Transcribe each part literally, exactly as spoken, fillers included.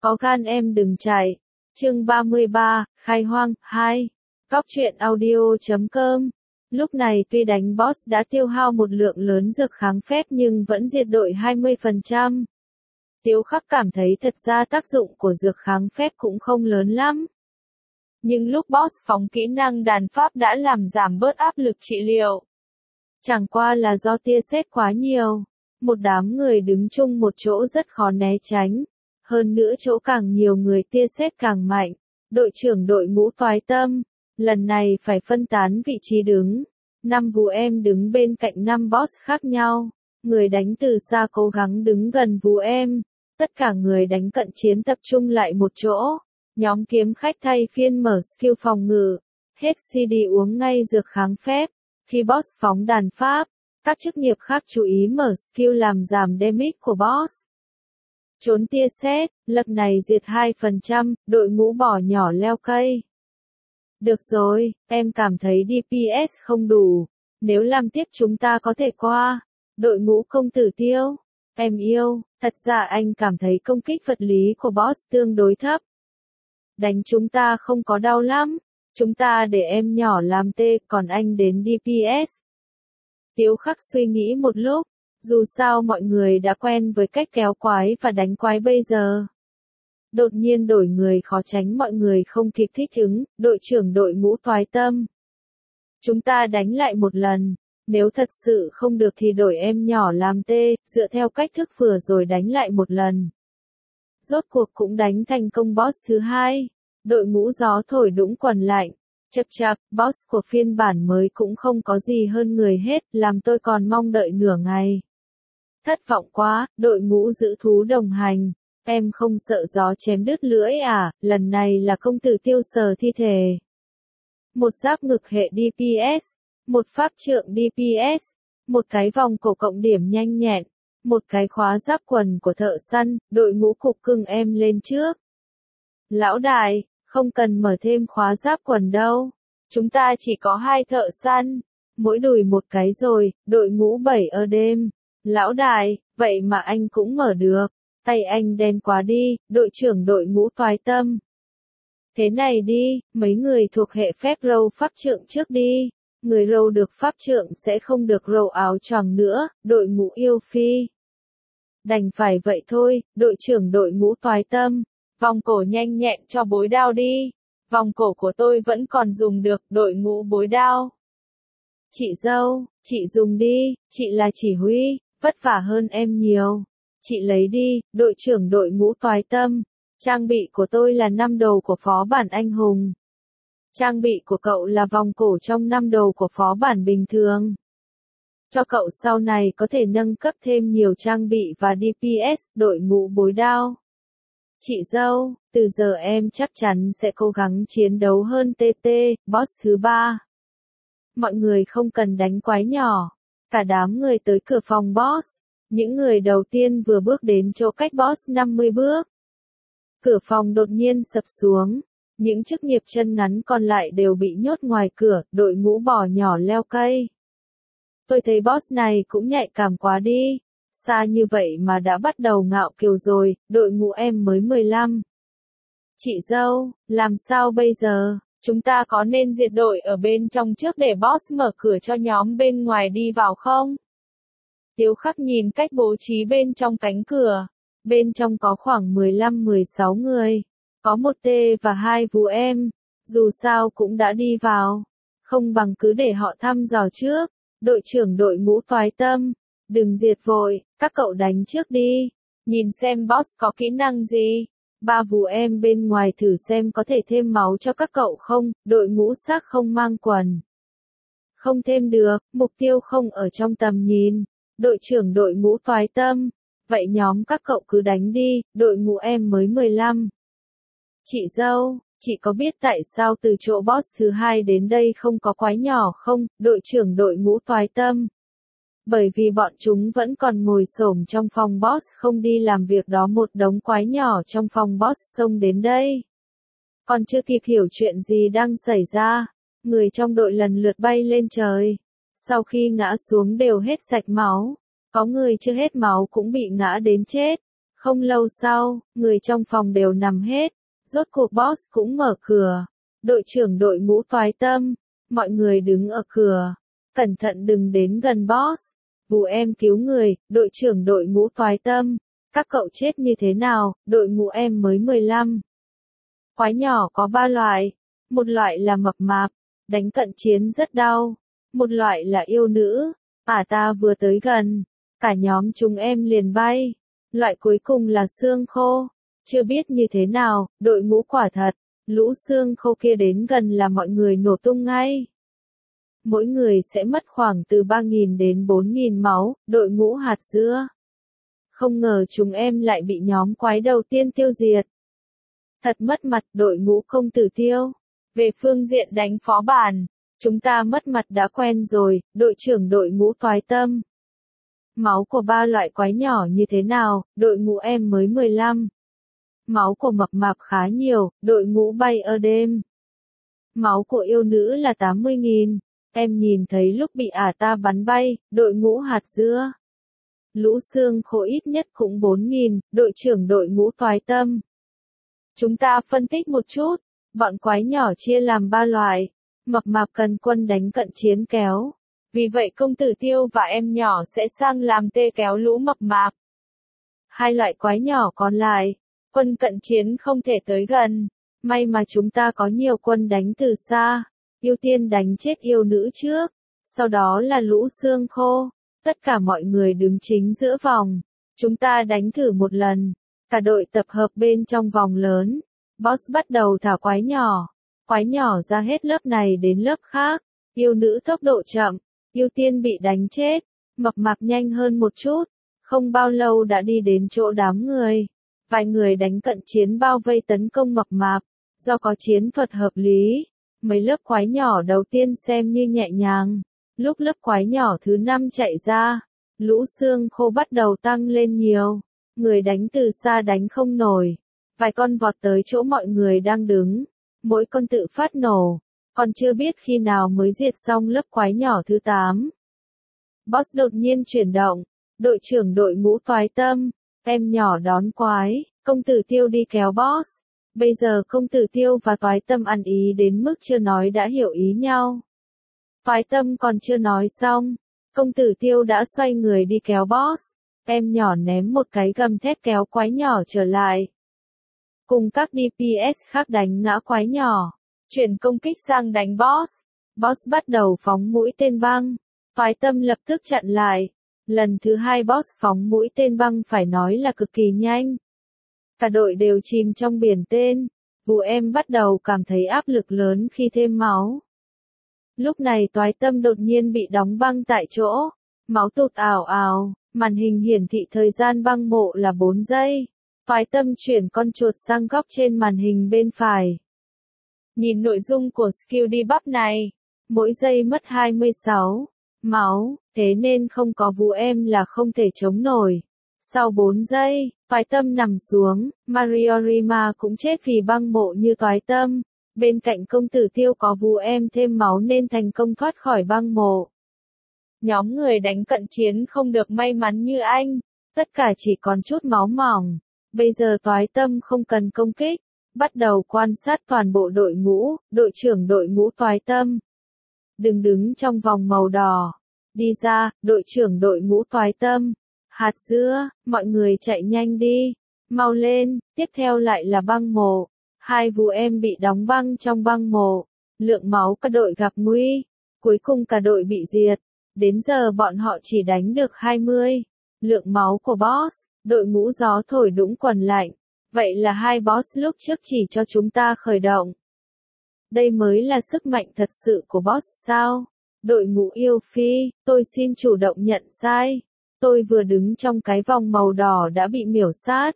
Có gan em đừng chạy. Chương ba mươi ba, khai hoang, hai. Góc truyện audio chấm com. Lúc này tuy đánh boss đã tiêu hao một lượng lớn dược kháng phép nhưng vẫn diệt đội hai mươi phần trăm. Tiếu Khắc cảm thấy thật ra tác dụng của dược kháng phép cũng không lớn lắm. Nhưng lúc boss phóng kỹ năng đàn pháp đã làm giảm bớt áp lực trị liệu. Chẳng qua là do tia sét quá nhiều. Một đám người đứng chung một chỗ rất khó né tránh. Hơn nữa chỗ càng nhiều người tia sét càng mạnh. Đội trưởng đội ngũ toái tâm. Lần này phải phân tán vị trí đứng. Năm vú em đứng bên cạnh năm boss khác nhau. Người đánh từ xa cố gắng đứng gần vú em. Tất cả người đánh cận chiến tập trung lại một chỗ. Nhóm kiếm khách thay phiên mở skill phòng ngự. Hết xê đê uống ngay dược kháng phép. Khi boss phóng đàn pháp, các chức nghiệp khác chú ý mở skill làm giảm damage của boss. Trốn tia sét, lập này diệt hai phần trăm, đội ngũ bỏ nhỏ leo cây. Được rồi, em cảm thấy đê pê ét không đủ. Nếu làm tiếp chúng ta có thể qua. Đội ngũ công tử Tiêu. Em yêu, thật ra anh cảm thấy công kích vật lý của boss tương đối thấp. Đánh chúng ta không có đau lắm. Chúng ta để em nhỏ làm tê, còn anh đến đê pê ét. Tiếu Khắc suy nghĩ một lúc. Dù sao mọi người đã quen với cách kéo quái và đánh quái bây giờ. Đột nhiên đổi người khó tránh mọi người không kịp thích ứng, đội trưởng đội ngũ toái tâm. Chúng ta đánh lại một lần, nếu thật sự không được thì đổi em nhỏ làm tê, dựa theo cách thức vừa rồi đánh lại một lần. Rốt cuộc cũng đánh thành công boss thứ hai, đội ngũ gió thổi đũng quần lạnh. Chậc chậc, boss của phiên bản mới cũng không có gì hơn người hết, làm tôi còn mong đợi nửa ngày. Thất vọng quá, đội ngũ giữ thú đồng hành. Em không sợ gió chém đứt lưỡi à, lần này là công tử Tiêu sờ thi thể. Một giáp ngực hệ đê pê ét, một pháp trượng đê pê ét, một cái vòng cổ cộng điểm nhanh nhẹn, một cái khóa giáp quần của thợ săn, đội ngũ cục cưng em lên trước. Lão đại, không cần mở thêm khóa giáp quần đâu, chúng ta chỉ có hai thợ săn, mỗi đùi một cái rồi, đội ngũ bảy ở đêm. Lão đại, vậy mà anh cũng mở được. Tay anh đen quá đi, đội trưởng đội ngũ toái tâm. Thế này đi, mấy người thuộc hệ phép râu pháp trượng trước đi. Người râu được pháp trượng sẽ không được râu áo choàng nữa, đội ngũ yêu phi. Đành phải vậy thôi, đội trưởng đội ngũ toái tâm. Vòng cổ nhanh nhẹn cho bối đao đi. Vòng cổ của tôi vẫn còn dùng được, đội ngũ bối đao. Chị dâu, chị dùng đi, chị là chỉ huy, vất vả hơn em nhiều. Chị lấy đi, đội trưởng đội ngũ toái tâm. Trang bị của tôi là năm đầu của phó bản anh hùng. Trang bị của cậu là vòng cổ trong năm đầu của phó bản bình thường. Cho cậu sau này có thể nâng cấp thêm nhiều trang bị và đê pê ét, đội ngũ bối đao. Chị dâu, từ giờ em chắc chắn sẽ cố gắng chiến đấu hơn tê tê, boss thứ ba. Mọi người không cần đánh quái nhỏ. Cả đám người tới cửa phòng boss. Những người đầu tiên vừa bước đến chỗ cách boss năm mươi bước. Cửa phòng đột nhiên sập xuống. Những chức nghiệp chân ngắn còn lại đều bị nhốt ngoài cửa, đội ngũ bò nhỏ leo cây. Tôi thấy boss này cũng nhạy cảm quá đi. Xa như vậy mà đã bắt đầu ngạo kiều rồi, đội ngũ em mới mười lăm. Chị dâu, làm sao bây giờ? Chúng ta có nên diệt đội ở bên trong trước để boss mở cửa cho nhóm bên ngoài đi vào không? Tiếu Khắc nhìn cách bố trí bên trong cánh cửa. Bên trong có khoảng mười lăm mười sáu người. Có một tê và hai vú em. Dù sao cũng đã đi vào. Không bằng cứ để họ thăm dò trước. Đội trưởng đội ngũ toái tâm. Đừng diệt vội, các cậu đánh trước đi. Nhìn xem boss có kỹ năng gì. Ba vú em bên ngoài thử xem có thể thêm máu cho các cậu không. Đội ngũ xác không mang quần. Không thêm được, mục tiêu không ở trong tầm nhìn. Đội trưởng đội ngũ toái tâm. Vậy nhóm các cậu cứ đánh đi, đội ngũ em mới mười lăm. Chị dâu, chị có biết tại sao từ chỗ boss thứ hai đến đây không có quái nhỏ không, đội trưởng đội ngũ toái tâm? Bởi vì bọn chúng vẫn còn ngồi xổm trong phòng boss không đi làm việc đó, một đống quái nhỏ trong phòng boss xông đến đây. Còn chưa kịp hiểu chuyện gì đang xảy ra, người trong đội lần lượt bay lên trời. Sau khi ngã xuống đều hết sạch máu. Có người chưa hết máu cũng bị ngã đến chết. Không lâu sau, người trong phòng đều nằm hết. Rốt cuộc boss cũng mở cửa. Đội trưởng đội ngũ toái tâm. Mọi người đứng ở cửa. Cẩn thận đừng đến gần boss. Vù em cứu người, đội trưởng đội ngũ toái tâm. Các cậu chết như thế nào, đội ngũ em mới mười lăm. Quái nhỏ có ba loại. Một loại là mập mạp, đánh cận chiến rất đau. Một loại là yêu nữ, ả ta vừa tới gần, cả nhóm chúng em liền bay. Loại cuối cùng là xương khô. Chưa biết như thế nào, đội ngũ quả thật, lũ xương khô kia đến gần là mọi người nổ tung ngay. Mỗi người sẽ mất khoảng từ ba nghìn đến bốn nghìn máu, đội ngũ hạt dưa. Không ngờ chúng em lại bị nhóm quái đầu tiên tiêu diệt. Thật mất mặt đội ngũ công tử Tiêu. Về phương diện đánh phó bản, chúng ta mất mặt đã quen rồi, đội trưởng đội ngũ toái tâm. Máu của ba loại quái nhỏ như thế nào, đội ngũ em mới mười lăm. Máu của mập mạp khá nhiều, đội ngũ bay ở đêm. Máu của yêu nữ là tám mươi nghìn, em nhìn thấy lúc bị ả ta bắn bay, đội ngũ hạt dưa. Lũ xương khô ít nhất cũng bốn nghìn, đội trưởng đội ngũ toái tâm. Chúng ta phân tích một chút, bọn quái nhỏ chia làm ba loại, mập mạp cần quân đánh cận chiến kéo. Vì vậy công tử Tiêu và em nhỏ sẽ sang làm tê kéo lũ mập mạp. Hai loại quái nhỏ còn lại, quân cận chiến không thể tới gần. May mà chúng ta có nhiều quân đánh từ xa, ưu tiên đánh chết yêu nữ trước, sau đó là lũ xương khô. Tất cả mọi người đứng chính giữa vòng. Chúng ta đánh thử một lần. Cả đội tập hợp bên trong vòng lớn. Boss bắt đầu thả quái nhỏ. Quái nhỏ ra hết lớp này đến lớp khác. Yêu nữ tốc độ chậm, ưu tiên bị đánh chết. Mập mạp nhanh hơn một chút. Không bao lâu đã đi đến chỗ đám người. Vài người đánh cận chiến bao vây tấn công mập mạp. Do có chiến thuật hợp lý, mấy lớp quái nhỏ đầu tiên xem như nhẹ nhàng. Lúc lớp quái nhỏ thứ năm chạy ra, lũ xương khô bắt đầu tăng lên nhiều. Người đánh từ xa đánh không nổi. Vài con vọt tới chỗ mọi người đang đứng. Mỗi con tự phát nổ. Còn chưa biết khi nào mới diệt xong lớp quái nhỏ thứ tám. Boss đột nhiên chuyển động. Đội trưởng đội ngũ toái tâm. Em nhỏ đón quái. Công tử Tiêu đi kéo boss. Bây giờ công tử Tiêu và toái tâm ăn ý đến mức chưa nói đã hiểu ý nhau. Toái tâm còn chưa nói xong. Công tử Tiêu đã xoay người đi kéo boss. Em nhỏ ném một cái gầm thét kéo quái nhỏ trở lại. Cùng các đê pê ét khác đánh ngã quái nhỏ. Chuyển công kích sang đánh boss. Boss bắt đầu phóng mũi tên băng. Toái tâm lập tức chặn lại. Lần thứ hai boss phóng mũi tên băng phải nói là cực kỳ nhanh. Cả đội đều chìm trong biển tên. Vù em bắt đầu cảm thấy áp lực lớn khi thêm máu. Lúc này toái tâm đột nhiên bị đóng băng tại chỗ. Máu tụt ào ào. Màn hình hiển thị thời gian băng mộ là bốn giây. Toái tâm chuyển con chuột sang góc trên màn hình bên phải. Nhìn nội dung của skill debuff này. Mỗi giây mất hai mươi sáu máu, thế nên không có vú em là không thể chống nổi. Sau bốn giây, toái tâm nằm xuống, Mariorima cũng chết vì băng mộ như toái tâm. Bên cạnh công tử Tiêu có vú em thêm máu nên thành công thoát khỏi băng mộ. Nhóm người đánh cận chiến không được may mắn như anh, tất cả chỉ còn chút máu mỏng. Bây giờ toái tâm không cần công kích, bắt đầu quan sát toàn bộ đội ngũ, đội trưởng đội ngũ toái tâm. Đừng đứng trong vòng màu đỏ. Đi ra, đội trưởng đội ngũ toái tâm. Hạt dưa, mọi người chạy nhanh đi. Mau lên, tiếp theo lại là băng mộ. Hai vú em bị đóng băng trong băng mộ. Lượng máu cả đội gặp nguy. Cuối cùng cả đội bị diệt. Đến giờ bọn họ chỉ đánh được hai mươi. Lượng máu của boss, đội ngũ gió thổi đũng quần lạnh. Vậy là hai boss lúc trước chỉ cho chúng ta khởi động. Đây mới là sức mạnh thật sự của boss sao? Đội ngũ yêu phi, tôi xin chủ động nhận sai. Tôi vừa đứng trong cái vòng màu đỏ đã bị miểu sát.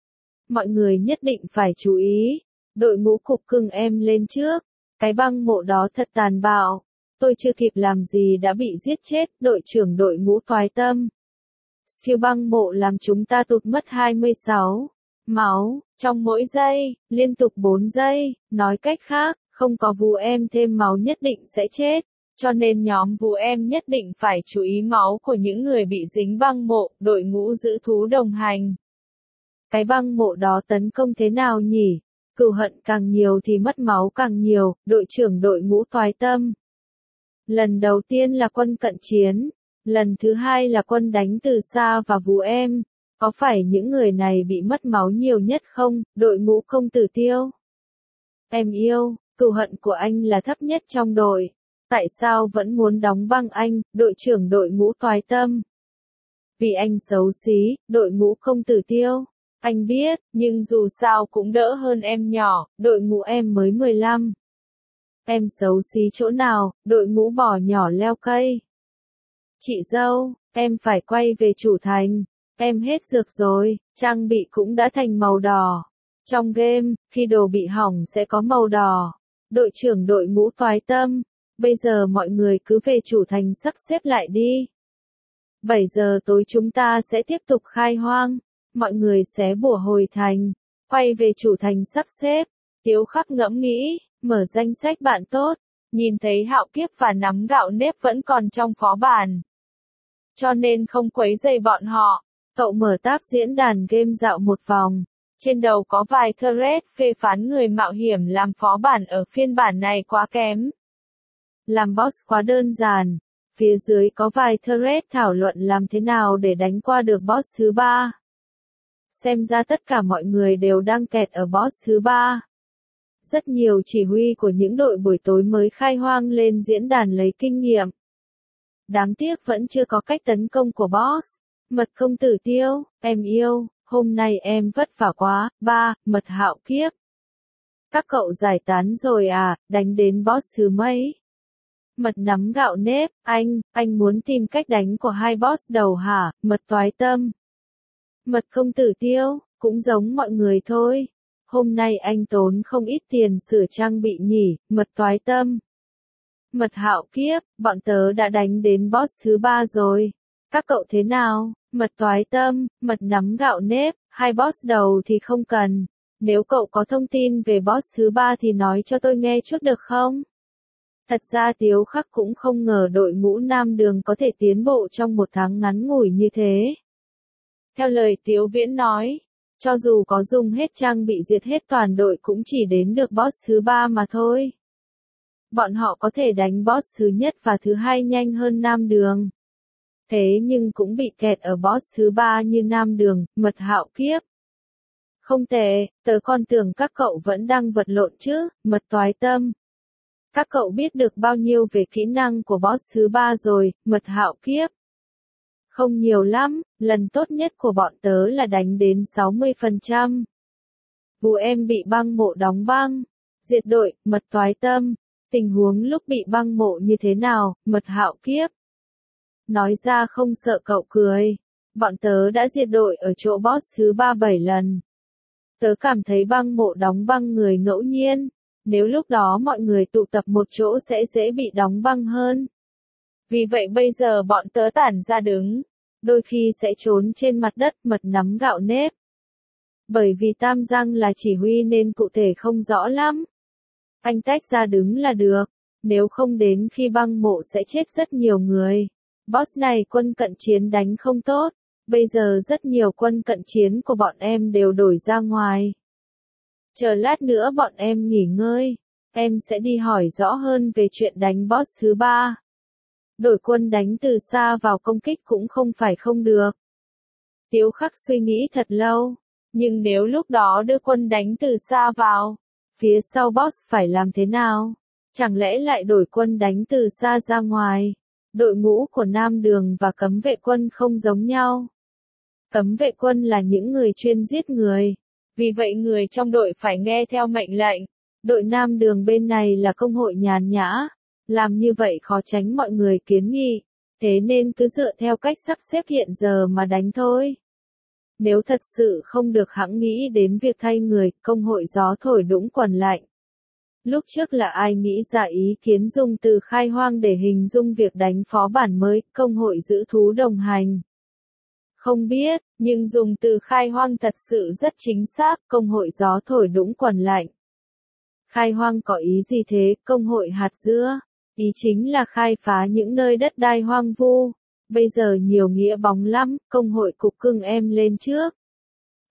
Mọi người nhất định phải chú ý. Đội ngũ cục cưng em lên trước. Cái băng mộ đó thật tàn bạo. Tôi chưa kịp làm gì đã bị giết chết, đội trưởng đội ngũ toái tâm. Skill băng mộ làm chúng ta tụt mất hai mươi sáu máu, trong mỗi giây, liên tục bốn giây, nói cách khác, không có vú em thêm máu nhất định sẽ chết, cho nên nhóm vú em nhất định phải chú ý máu của những người bị dính băng mộ, đội ngũ giữ thú đồng hành. Cái băng mộ đó tấn công thế nào nhỉ? Cừu hận càng nhiều thì mất máu càng nhiều, đội trưởng đội ngũ toái tâm. Lần đầu tiên là quân cận chiến, lần thứ hai là quân đánh từ xa và Vũ Em. Có phải những người này bị mất máu nhiều nhất không, đội ngũ công tử Tiêu? Em yêu, cừu hận của anh là thấp nhất trong đội. Tại sao vẫn muốn đóng băng anh, đội trưởng đội ngũ toái tâm? Vì anh xấu xí, đội ngũ công tử Tiêu. Anh biết, nhưng dù sao cũng đỡ hơn em nhỏ, đội ngũ em mới mười lăm. Em xấu xí chỗ nào, đội ngũ bò nhỏ leo cây. Chị dâu, em phải quay về chủ thành. Em hết dược rồi, trang bị cũng đã thành màu đỏ. Trong game, khi đồ bị hỏng sẽ có màu đỏ. Đội trưởng đội ngũ toái tâm. Bây giờ mọi người cứ về chủ thành sắp xếp lại đi. bảy giờ tối chúng ta sẽ tiếp tục khai hoang. Mọi người xé bùa hồi thành. Quay về chủ thành sắp xếp. Tiếu Khắc ngẫm nghĩ, mở danh sách bạn tốt. Nhìn thấy Hạo Kiếp và nắm gạo nếp vẫn còn trong phó bản. Cho nên không quấy rầy bọn họ. Cậu mở tab diễn đàn game dạo một vòng. Trên đầu có vài thread phê phán người mạo hiểm làm phó bản ở phiên bản này quá kém. Làm boss quá đơn giản. Phía dưới có vài thread thảo luận làm thế nào để đánh qua được boss thứ ba. Xem ra tất cả mọi người đều đang kẹt ở boss thứ ba. Rất nhiều chỉ huy của những đội buổi tối mới khai hoang lên diễn đàn lấy kinh nghiệm. Đáng tiếc vẫn chưa có cách tấn công của boss. Mật công tử Tiêu, em yêu, hôm nay em vất vả quá. Ba, Mật Hạo Kiếp. Các cậu giải tán rồi à, đánh đến boss thứ mấy? Mật nắm gạo nếp, anh, anh muốn tìm cách đánh của hai boss đầu hả, Mật toái tâm. Mật công tử Tiêu, cũng giống mọi người thôi. Hôm nay anh tốn không ít tiền sửa trang bị nhỉ, Mật toái tâm. Mật Hạo Kiếp, bọn tớ đã đánh đến boss thứ ba rồi. Các cậu thế nào? Mật toái tâm, Mật nắm gạo nếp, hai boss đầu thì không cần. Nếu cậu có thông tin về boss thứ ba thì nói cho tôi nghe chút được không? Thật ra Tiếu Khắc cũng không ngờ đội ngũ Nam Đường có thể tiến bộ trong một tháng ngắn ngủi như thế. Theo lời Tiếu Viễn nói, cho dù có dùng hết trang bị diệt hết toàn đội cũng chỉ đến được boss thứ ba mà thôi. Bọn họ có thể đánh boss thứ nhất và thứ hai nhanh hơn Nam Đường. Thế nhưng cũng bị kẹt ở boss thứ ba như Nam Đường, Mật Hạo Kiếp. Không tệ, tớ còn tưởng các cậu vẫn đang vật lộn chứ, Mật toái tâm. Các cậu biết được bao nhiêu về kỹ năng của boss thứ ba rồi, Mật Hạo Kiếp? Không nhiều lắm, lần tốt nhất của bọn tớ là đánh đến sáu mươi phần trăm. Vũ Em bị băng mộ đóng băng. Diệt đội, Mật toái tâm. Tình huống lúc bị băng mộ như thế nào, Mật Hạo Kiếp? Nói ra không sợ cậu cười. Bọn tớ đã diệt đội ở chỗ boss thứ ba bảy lần. Tớ cảm thấy băng mộ đóng băng người ngẫu nhiên. Nếu lúc đó mọi người tụ tập một chỗ sẽ dễ bị đóng băng hơn. Vì vậy bây giờ bọn tớ tản ra đứng. Đôi khi sẽ trốn trên mặt đất Mật nắm gạo nếp. Bởi vì Tam Giang là chỉ huy nên cụ thể không rõ lắm. Anh tách ra đứng là được. Nếu không đến khi băng mộ sẽ chết rất nhiều người. Boss này quân cận chiến đánh không tốt. Bây giờ rất nhiều quân cận chiến của bọn em đều đổi ra ngoài. Chờ lát nữa bọn em nghỉ ngơi. Em sẽ đi hỏi rõ hơn về chuyện đánh boss thứ ba. Đổi quân đánh từ xa vào công kích cũng không phải không được. Tiếu Khắc suy nghĩ thật lâu. Nhưng nếu lúc đó đưa quân đánh từ xa vào, phía sau boss phải làm thế nào? Chẳng lẽ lại đổi quân đánh từ xa ra ngoài? Đội ngũ của Nam Đường và cấm vệ quân không giống nhau. Cấm vệ quân là những người chuyên giết người. Vì vậy người trong đội phải nghe theo mệnh lệnh. Đội Nam Đường bên này là công hội nhàn nhã. Làm như vậy khó tránh mọi người kiến nghị. Thế nên cứ dựa theo cách sắp xếp hiện giờ mà đánh thôi. Nếu thật sự không được hẵng nghĩ đến việc thay người, công hội gió thổi đũng quần lạnh. Lúc trước là ai nghĩ ra ý kiến dùng từ khai hoang để hình dung việc đánh phó bản mới, công hội giữ thú đồng hành. Không biết, nhưng dùng từ khai hoang thật sự rất chính xác, công hội gió thổi đũng quần lạnh. Khai hoang có ý gì thế, công hội hạt dưa? Ý chính là khai phá những nơi đất đai hoang vu. Bây giờ nhiều nghĩa bóng lắm, công hội cục cưng em lên trước.